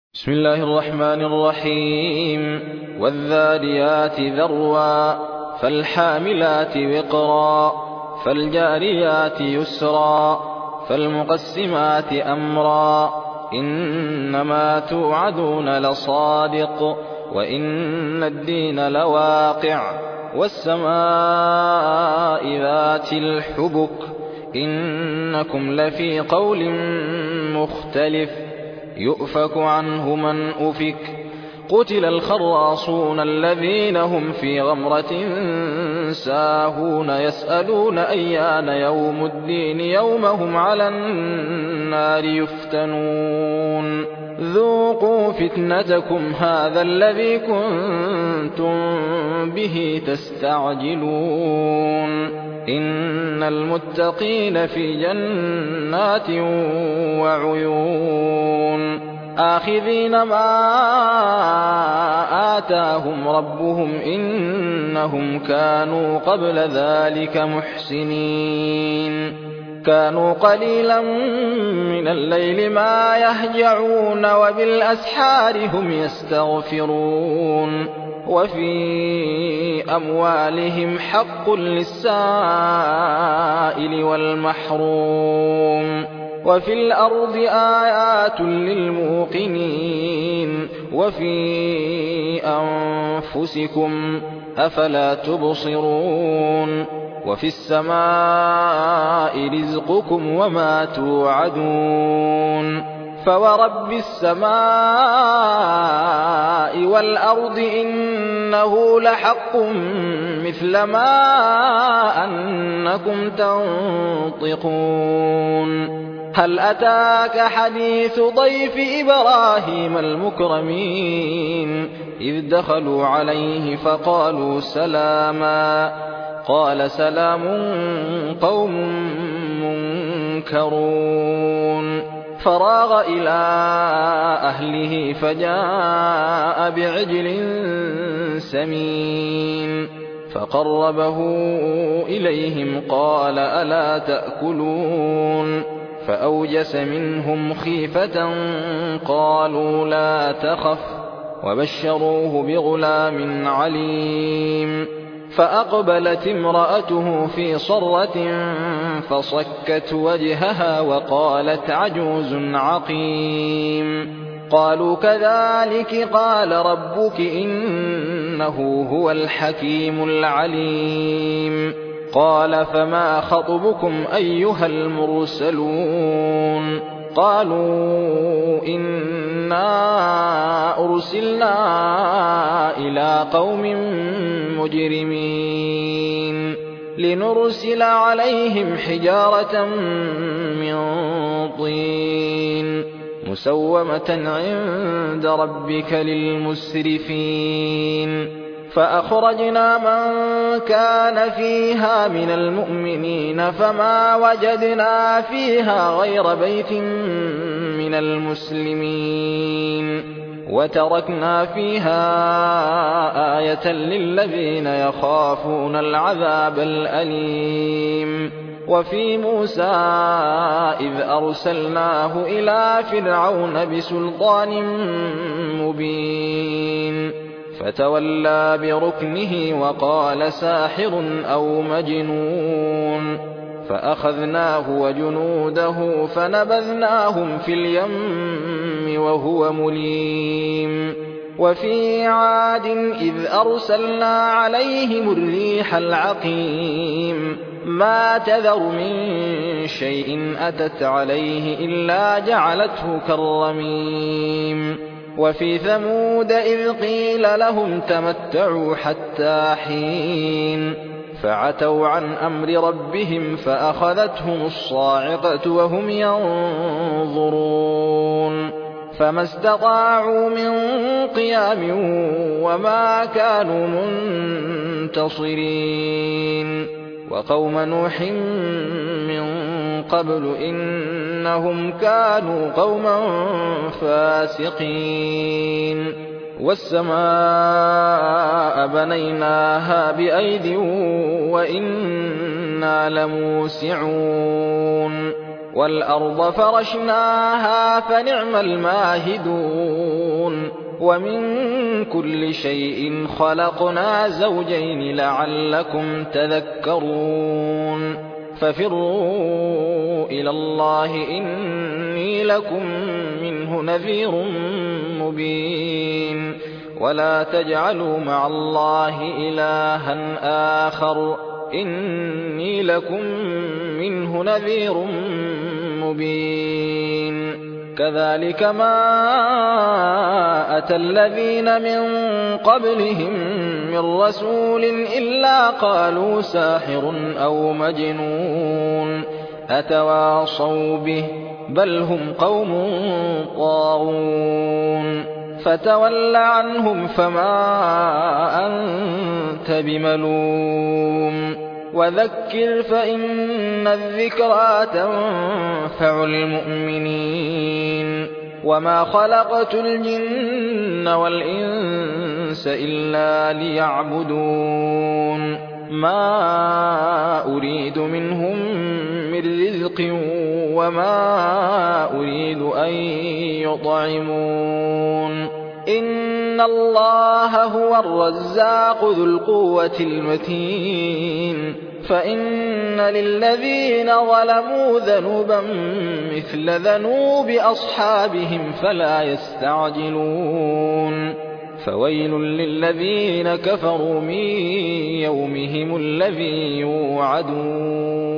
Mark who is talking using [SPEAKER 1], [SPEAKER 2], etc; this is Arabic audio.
[SPEAKER 1] بسم الله الرحمن الرحيم والذاريات ذروا فالحاملات وقرا فالجاريات يسرا فالمقسمات أمرا إنما توعدون لصادق وإن الدين لواقع والسماء ذات الحبك إنكم لفي قول مختلف يؤفك عنه من أفك قتل الخراصون الذين هم في غمرة ساهون يسألون أيان يوم الدين يوم هم على النار يفتنون ذوقوا فتنتكم هذا الذي كنتم به تستعجلون إن المتقين في جنات وعيون آخذين ما آتاهم ربهم إنهم كانوا قبل ذلك محسنين كانوا قليلا من الليل ما يهجعون وبالأسحار هم يستغفرون وفي أموالهم حق للسائل والمحروم وفي الأرض آيات للموقنين وفي أنفسكم أفلا تبصرون وفي السماء رزقكم وما توعدون فورب السماء والأرض إنه لحق مثل ما أنكم تنطقون هل أتاك حديث ضيف إبراهيم المكرمين إذ دخلوا عليه فقالوا سلاما قال سلام قوم منكرون فراغ إلى أهله فجاء بعجل سمين فقربه إليهم قال ألا تأكلون فأوجس منهم خيفة قالوا لا تخف وبشروه بغلام عليم فأقبلت امرأته في صرة فصكت وجهها وقالت عجوز عقيم قالوا كذلك قال ربك إنه هو الحكيم العليم قال فما خطبكم أيها المرسلون قالوا إنا أرسلنا إلى قوم مجرمين لنرسل عليهم حجارة من طين مسومة عند ربك للمسرفين فأخرجنا من كان فيها من المؤمنين فما وجدنا فيها غير بيت من المسلمين وتركنا فيها آية للذين يخافون العذاب الأليم وفي موسى إذ أرسلناه إلى فرعون بسلطان مبين فتولى بركنه وقال ساحر أو مجنون فأخذناه وجنوده فنبذناهم في اليم وهو مليم وفي عاد إذ أرسلنا عليهم الريح العقيم ما تذر من شيء أتت عليه إلا جعلته كالرميم وفي ثمود إذ قيل لهم تمتعوا حتى حين فعتوا عن أمر ربهم فأخذتهم الصاعقة وهم ينظرون فما استطاعوا من قيام وما كانوا منتصرين وقوم نوح من قبل إنهم كانوا قوما فاسقين والسماء بنيناها بأيد وإنا لموسعون وَالْأَرْضَ فَرَشْنَاهَا فَنِعْمَ الْمَاهِدُونَ وَمِن كُلِّ شَيْءٍ خَلَقْنَا زَوْجَيْنِ لَعَلَّكُمْ تَذَكَّرُونَ فَفِرُّوا إِلَى اللَّهِ إِنِّي لَكُم مِّنْهُ نَذِيرٌ مُّبِينٌ وَلَا تَجْعَلُوا مَعَ اللَّهِ إِلَٰهًا آخَرَ إِنِّي لَكُم مِّنْهُ نَذِيرٌ مُّبِينٌ كَذَٰلِكَ مَا أَتَى الَّذِينَ مِن قَبْلِهِم مِّن رَّسُولٍ إِلَّا قَالُوا سَاحِرٌ أَوْ مَجْنُونٌ أَتَوَاصَوْا بِهِ ۚ بَلْ هُمْ قَوْمٌ طَاغُونَ فَتَوَلَّ عَنْهُمْ فَمَا أَنتَ بِمَلُومٍ وَذَكِّرْ فَإِنَّ الذِّكْرَىٰ تَنفَعُ الْمُؤْمِنِينَ وَمَا خَلَقْتُ الْجِنَّ وَالْإِنسَ إِلَّا لِيَعْبُدُونِ مَا أُرِيدُ مِنْهُم مِّن رِّزْقٍ وَمَا أُرِيدُ أَن يُطْعِمُونِ إِنَّ اللَّهَ هُوَ الرَّزَّاقُ ذُو الْقُوَّةِ الْمَتِينُ فَإِنَّ لِلَّذِينَ ظَلَمُوا ذَنُوبًا مِّثْلَ ذَنُوبِ أَصْحَابِهِمْ فَلَا يَسْتَعْجِلُونِ فَوَيْلٌ لِّلَّذِينَ كَفَرُوا مِن يَوْمِهِمُ الَّذِي يُوعَدُونَ